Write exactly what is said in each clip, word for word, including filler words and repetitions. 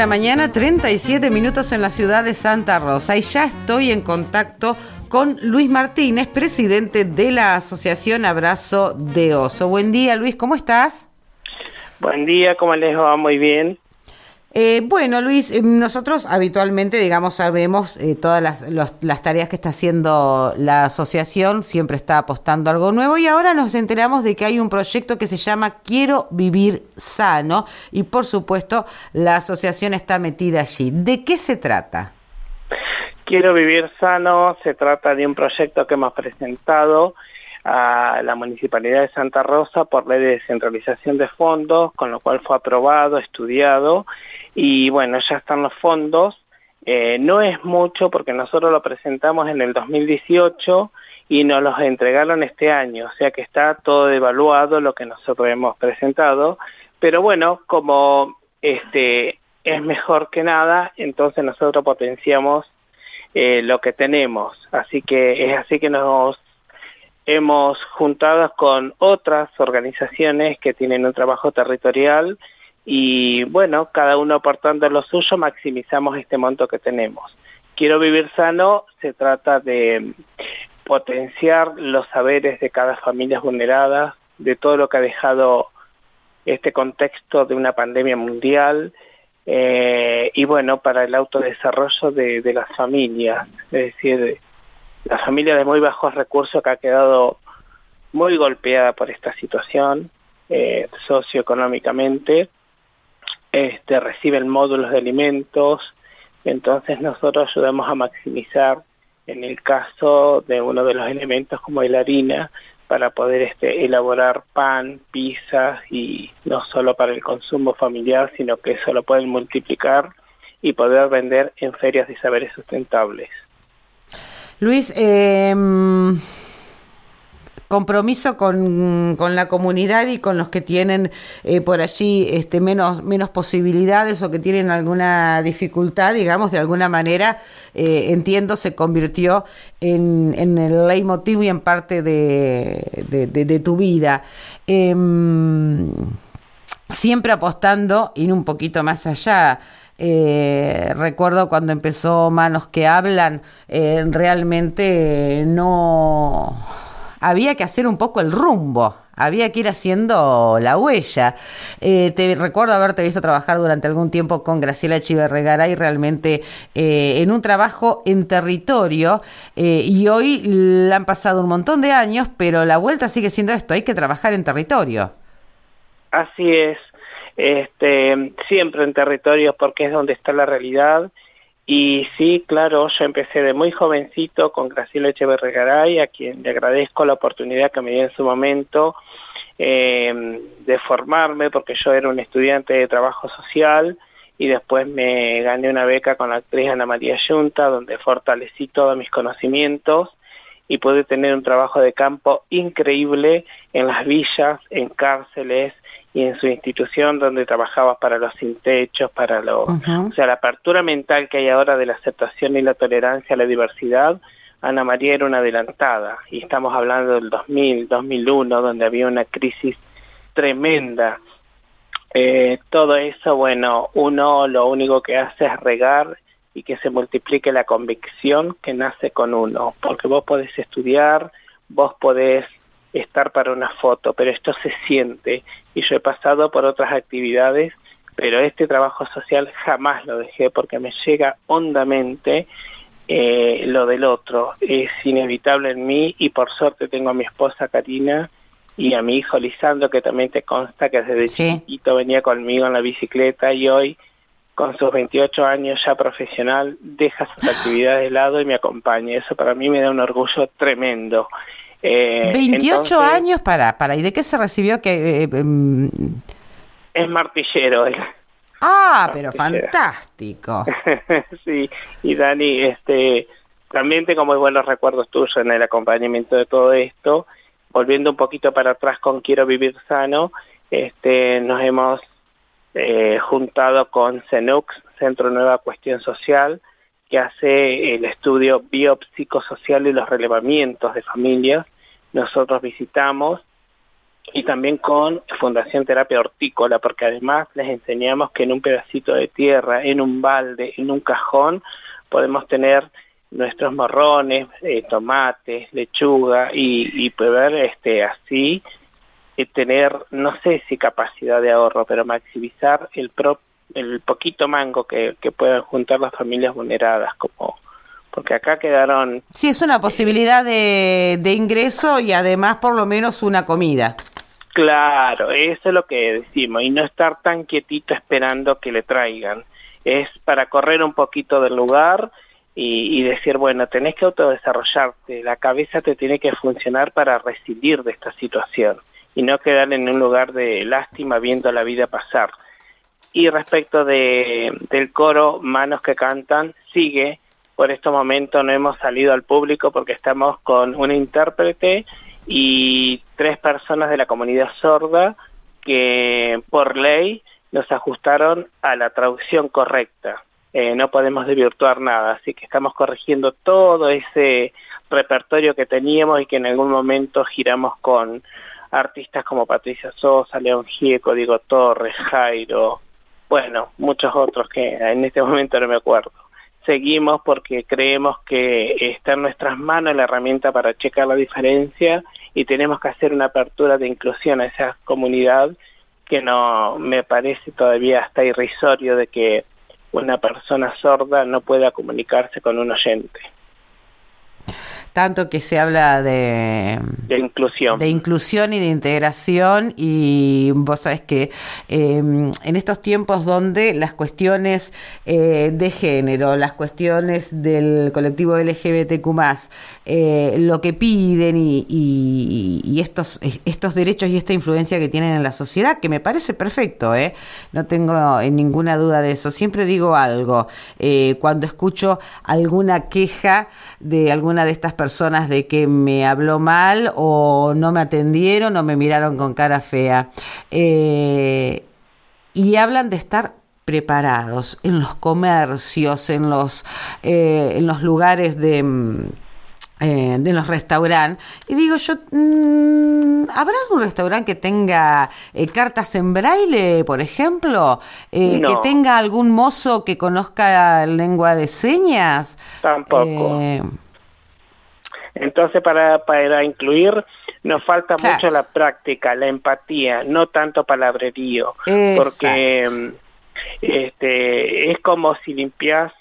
la mañana, treinta y siete minutos en la ciudad de Santa Rosa. Y ya estoy en contacto con Luis Martínez, presidente de la Asociación Abrazo de Oso. Buen día, Luis, ¿cómo estás? Buen día, ¿cómo les va? Muy bien. Eh, bueno, Luis, eh, nosotros habitualmente, digamos, sabemos eh, todas las, los, las tareas que está haciendo la asociación, siempre está apostando a algo nuevo y ahora nos enteramos de que hay un proyecto que se llama Quiero Vivir Sano y, por supuesto, la asociación está metida allí. ¿De qué se trata? Quiero Vivir Sano se trata de un proyecto que hemos presentado a la Municipalidad de Santa Rosa por ley de descentralización de fondos, con lo cual fue aprobado, estudiado, y bueno, ya están los fondos. Eh, no es mucho porque nosotros lo presentamos en el dos mil dieciocho y nos los entregaron este año, o sea que está todo evaluado lo que nosotros hemos presentado, pero bueno, como este es mejor que nada, entonces nosotros potenciamos eh, lo que tenemos, así que es así que nos hemos juntado con otras organizaciones que tienen un trabajo territorial y bueno, cada uno aportando lo suyo, maximizamos este monto que tenemos. Quiero Vivir Sano se trata de potenciar los saberes de cada familia vulnerada, de todo lo que ha dejado este contexto de una pandemia mundial eh, y bueno, para el autodesarrollo de, de las familias, es decir, la familia de muy bajos recursos que ha quedado muy golpeada por esta situación eh, socioeconómicamente, este, reciben módulos de alimentos, entonces nosotros ayudamos a maximizar en el caso de uno de los elementos como la harina para poder este, elaborar pan, pizzas y no solo para el consumo familiar, sino que eso lo pueden multiplicar y poder vender en ferias de saberes sustentables. Luis, eh, compromiso con, con la comunidad y con los que tienen eh, por allí este, menos, menos posibilidades o que tienen alguna dificultad, digamos, de alguna manera, eh, entiendo, se convirtió en, en el leitmotiv y en parte de, de, de, de tu vida. Eh, siempre apostando, ir un poquito más allá. Eh, recuerdo cuando empezó Manos que Hablan, eh, realmente no había que hacer un poco el rumbo, había que ir haciendo la huella. Eh, te recuerdo haberte visto trabajar durante algún tiempo con Graciela Echeverregaray, realmente eh, en un trabajo en territorio, eh, y hoy le han pasado un montón de años, pero la vuelta sigue siendo esto, hay que trabajar en territorio. Así es. Este, siempre en territorios porque es donde está la realidad y sí, claro, yo empecé de muy jovencito con Graciela Echeverregaray, a quien le agradezco la oportunidad que me dio en su momento eh, de formarme porque yo era un estudiante de trabajo social y después me gané una beca con la actriz Ana María Yunta donde fortalecí todos mis conocimientos y pude tener un trabajo de campo increíble en las villas, en cárceles y en su institución donde trabajaba para los sin techos, para los, uh-huh. o sea, la apertura mental que hay ahora de la aceptación y la tolerancia a la diversidad. Ana María era una adelantada y estamos hablando del dos mil, dos mil uno, donde había una crisis tremenda. Eh, todo eso, bueno, uno lo único que hace es regar y que se multiplique la convicción que nace con uno, porque vos podés estudiar, vos podés estar para una foto, pero esto se siente y yo he pasado por otras actividades, pero este trabajo social jamás lo dejé porque me llega hondamente eh, lo del otro, es inevitable en mí y por suerte tengo a mi esposa Karina y a mi hijo Lisandro que también te consta que desde sí. chiquito venía conmigo en la bicicleta y hoy con sus veintiocho años ya profesional deja sus actividades de lado y me acompaña, eso para mí me da un orgullo tremendo. Eh, veintiocho entonces, años para, para, ¿y de qué se recibió? Que eh, eh, es martillero. Él. Ah, martillero. Pero fantástico. Sí, y Dani, este, también tengo muy buenos recuerdos tuyos en el acompañamiento de todo esto. Volviendo un poquito para atrás con Quiero Vivir Sano, este, nos hemos eh, juntado con CENUX, Centro Nueva Cuestión Social, que hace el estudio biopsicosocial y los relevamientos de familias. Nosotros visitamos y también con Fundación Terapia Hortícola, porque además les enseñamos que en un pedacito de tierra, en un balde, en un cajón, podemos tener nuestros morrones, eh, tomates, lechuga, y, y poder este, así eh, tener, no sé si capacidad de ahorro, pero maximizar el, pro, el poquito mango que, que puedan juntar las familias vulneradas, como porque acá quedaron... Sí, es una posibilidad de, de ingreso y además por lo menos una comida. Claro, eso es lo que decimos, y no estar tan quietito esperando que le traigan. Es para correr un poquito del lugar y, y decir, bueno, tenés que autodesarrollarte, la cabeza te tiene que funcionar para recibir de esta situación y no quedar en un lugar de lástima viendo la vida pasar. Y respecto de del coro Manos que Cantan, sigue. Por este momento no hemos salido al público porque estamos con un intérprete y tres personas de la comunidad sorda que por ley nos ajustaron a la traducción correcta. Eh, no podemos desvirtuar nada, así que estamos corrigiendo todo ese repertorio que teníamos y que en algún momento giramos con artistas como Patricia Sosa, León Gieco, Diego Torres, Jairo, bueno, muchos otros que en este momento no me acuerdo. Seguimos porque creemos que está en nuestras manos la herramienta para checar la diferencia y tenemos que hacer una apertura de inclusión a esa comunidad que no me parece todavía hasta irrisorio de que una persona sorda no pueda comunicarse con un oyente. Tanto que se habla de, de inclusión. De inclusión y de integración, y vos sabés que eh, en estos tiempos donde las cuestiones eh, de género, las cuestiones del colectivo L G B T Q más, eh, lo que piden y, y, y estos, estos derechos y esta influencia que tienen en la sociedad, que me parece perfecto, ¿eh? No tengo ninguna duda de eso. Siempre digo algo, eh, cuando escucho alguna queja de alguna de estas personas, personas de que me habló mal o no me atendieron o me miraron con cara fea. Eh, y hablan de estar preparados en los comercios, en los, eh, en los lugares de... Eh, de los restaurantes, y digo yo, mmm, ¿habrá un restaurante que tenga eh, cartas en braille, por ejemplo? Eh, no. ¿Que tenga algún mozo que conozca lengua de señas? Tampoco. Eh, Entonces, para, para incluir, nos falta claro. mucho la práctica, la empatía, no tanto palabrerío, Exacto. porque este, es como si limpias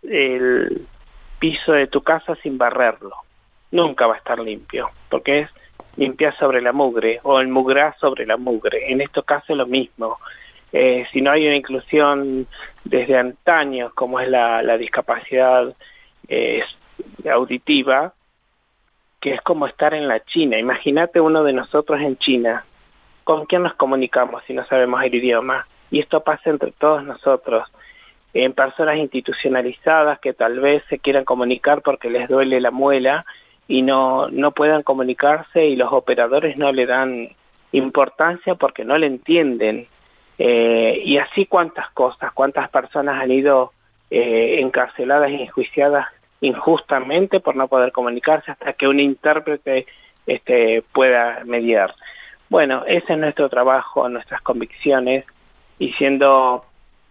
el piso de tu casa sin barrerlo. Nunca va a estar limpio, porque es limpiar sobre la mugre, o el mugrar sobre la mugre. En este caso es lo mismo. Eh, si no hay una inclusión desde antaño, como es la, la discapacidad eh, auditiva, que es como estar en la China. Imagínate uno de nosotros en China. ¿Con quién nos comunicamos si no sabemos el idioma? Y esto pasa entre todos nosotros. En personas institucionalizadas que tal vez se quieran comunicar porque les duele la muela y no, no puedan comunicarse, y los operadores no le dan importancia porque no le entienden. Eh, y así cuántas cosas, cuántas personas han ido eh, encarceladas y enjuiciadas injustamente por no poder comunicarse hasta que un intérprete este, pueda mediar. Bueno, ese es nuestro trabajo, nuestras convicciones, y siendo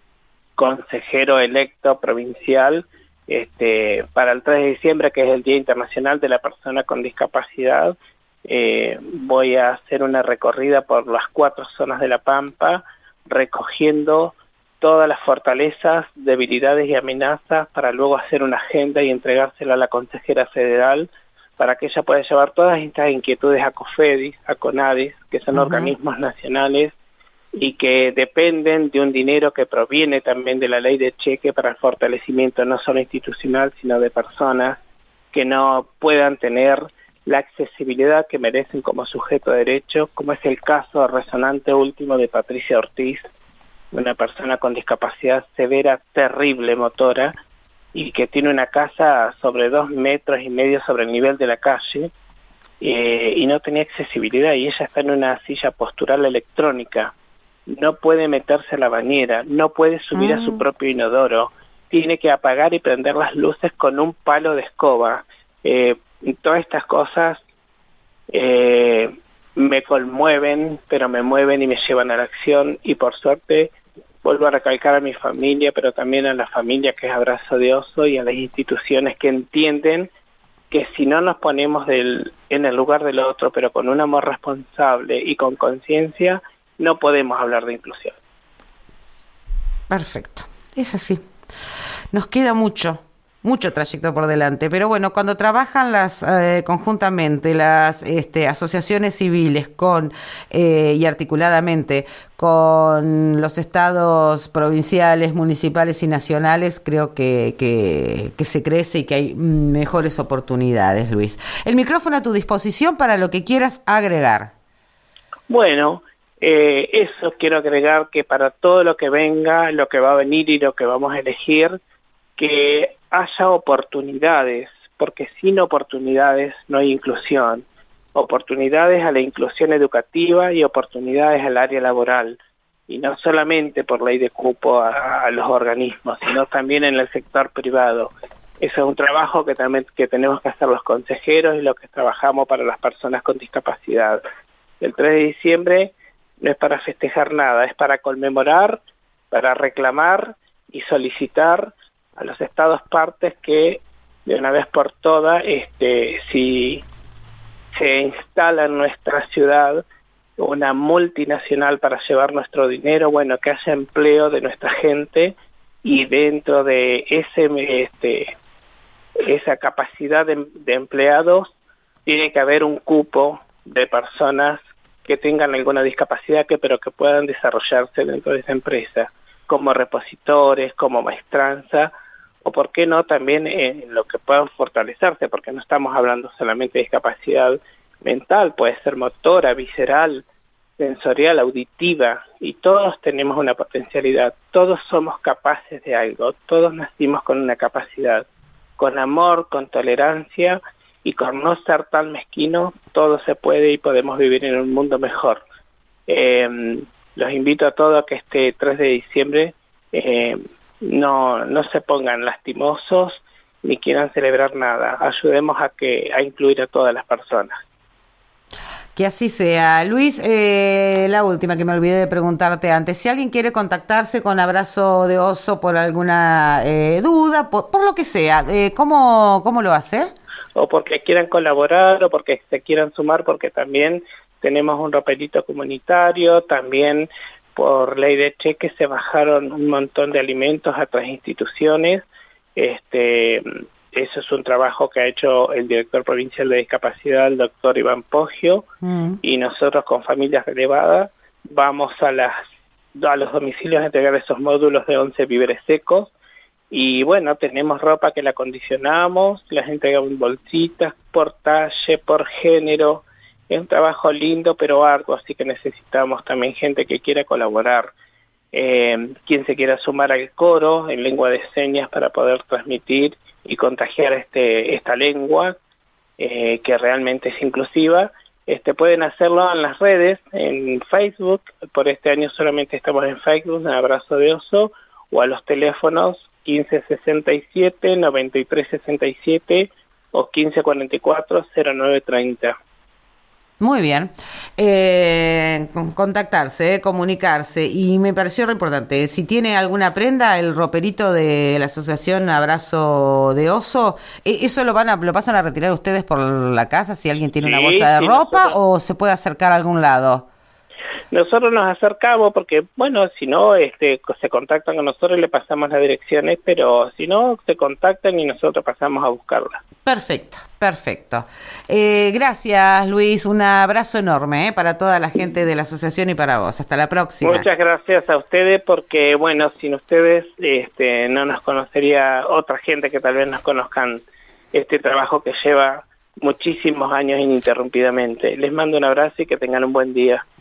consejero electo provincial este, para el tres de diciembre, que es el Día Internacional de la Persona con Discapacidad, eh, voy a hacer una recorrida por las cuatro zonas de La Pampa, recogiendo todas las fortalezas, debilidades y amenazas para luego hacer una agenda y entregársela a la consejera federal para que ella pueda llevar todas estas inquietudes a COFEDIS, a CONADIS, que son uh-huh. organismos nacionales y que dependen de un dinero que proviene también de la ley de cheque para el fortalecimiento no solo institucional, sino de personas que no puedan tener la accesibilidad que merecen como sujeto de derecho, como es el caso resonante último de Patricia Ortiz, una persona con discapacidad severa, terrible motora, y que tiene una casa sobre dos metros y medio sobre el nivel de la calle, eh, y no tenía accesibilidad, y ella está en una silla postural electrónica, no puede meterse a la bañera, no puede subir mm. a su propio inodoro, tiene que apagar y prender las luces con un palo de escoba. Eh, y todas estas cosas eh, me conmueven, pero me mueven y me llevan a la acción, y por suerte vuelvo a recalcar a mi familia, pero también a la familia que es Abrazo de Oso, y a las instituciones que entienden que si no nos ponemos del, en el lugar del otro, pero con un amor responsable y con conciencia, no podemos hablar de inclusión. Perfecto, es así. Nos queda mucho, mucho trayecto por delante, pero bueno, cuando trabajan las eh, conjuntamente las este, asociaciones civiles con eh, y articuladamente con los estados provinciales, municipales y nacionales, creo que, que, que se crece y que hay mejores oportunidades, Luis. El micrófono a tu disposición para lo que quieras agregar. Bueno, eh, eso quiero agregar, que para todo lo que venga, lo que va a venir y lo que vamos a elegir, que haya oportunidades, porque sin oportunidades no hay inclusión. Oportunidades a la inclusión educativa y oportunidades al área laboral, y no solamente por ley de cupo a, a los organismos, sino también en el sector privado. Eso es un trabajo que también que tenemos que hacer los consejeros y los que trabajamos para las personas con discapacidad. El tres de diciembre no es para festejar nada, es para conmemorar, para reclamar y solicitar a los estados partes que de una vez por todas, este, si se instala en nuestra ciudad una multinacional para llevar nuestro dinero, bueno, que haya empleo de nuestra gente, y dentro de ese este esa capacidad de, de empleados tiene que haber un cupo de personas que tengan alguna discapacidad, que pero que puedan desarrollarse dentro de esa empresa, como repositores, como maestranza, o por qué no también en lo que puedan fortalecerse, porque no estamos hablando solamente de discapacidad mental, puede ser motora, visceral, sensorial, auditiva, y todos tenemos una potencialidad, todos somos capaces de algo, todos nacimos con una capacidad, con amor, con tolerancia y con no ser tan mezquino, todo se puede y podemos vivir en un mundo mejor. Eh, los invito a todos a que este tres de diciembre eh, no no se pongan lastimosos ni quieran celebrar nada. Ayudemos a que a incluir a todas las personas. Que así sea. Luis, eh, la última que me olvidé de preguntarte antes. Si alguien quiere contactarse con Abrazo de Oso por alguna eh, duda, por, por lo que sea, eh, ¿cómo, cómo lo hace? O porque quieran colaborar, o porque se quieran sumar, porque también tenemos un roperito comunitario, también por ley de cheque se bajaron un montón de alimentos a otras instituciones. Este, eso es un trabajo que ha hecho el director provincial de discapacidad, el doctor Iván Poggio, mm. y nosotros con Familias Relevadas vamos a las a los domicilios a entregar esos módulos de once víveres secos, y bueno, tenemos ropa que la acondicionamos, las entregamos en bolsitas, por talle, por género. Es un trabajo lindo pero arduo, así que necesitamos también gente que quiera colaborar. Eh, quien se quiera sumar al coro en lengua de señas para poder transmitir y contagiar este esta lengua eh, que realmente es inclusiva, este pueden hacerlo en las redes, en Facebook. Por este año solamente estamos en Facebook, en Abrazo de Oso, o a los teléfonos quince sesenta y siete, noventa y tres sesenta y siete o quince cuarenta y cuatro, cero nueve treinta. Muy bien. Eh, contactarse, eh, comunicarse. Y me pareció re importante. Si tiene alguna prenda, el roperito de la asociación Abrazo de Oso, ¿eso lo van a lo pasan a retirar ustedes por la casa si alguien tiene sí, una bolsa de sí, ropa nosotros, o se puede acercar a algún lado? Nosotros nos acercamos porque, bueno, si no, este, se contactan con nosotros y le pasamos las direcciones, pero si no, se contactan y nosotros pasamos a buscarla. Perfecto, perfecto. Eh, gracias, Luis. Un abrazo enorme eh, para toda la gente de la asociación y para vos. Hasta la próxima. Muchas gracias a ustedes porque, bueno, sin ustedes este, no nos conocería otra gente que tal vez nos conozcan este trabajo que lleva muchísimos años ininterrumpidamente. Les mando un abrazo y que tengan un buen día.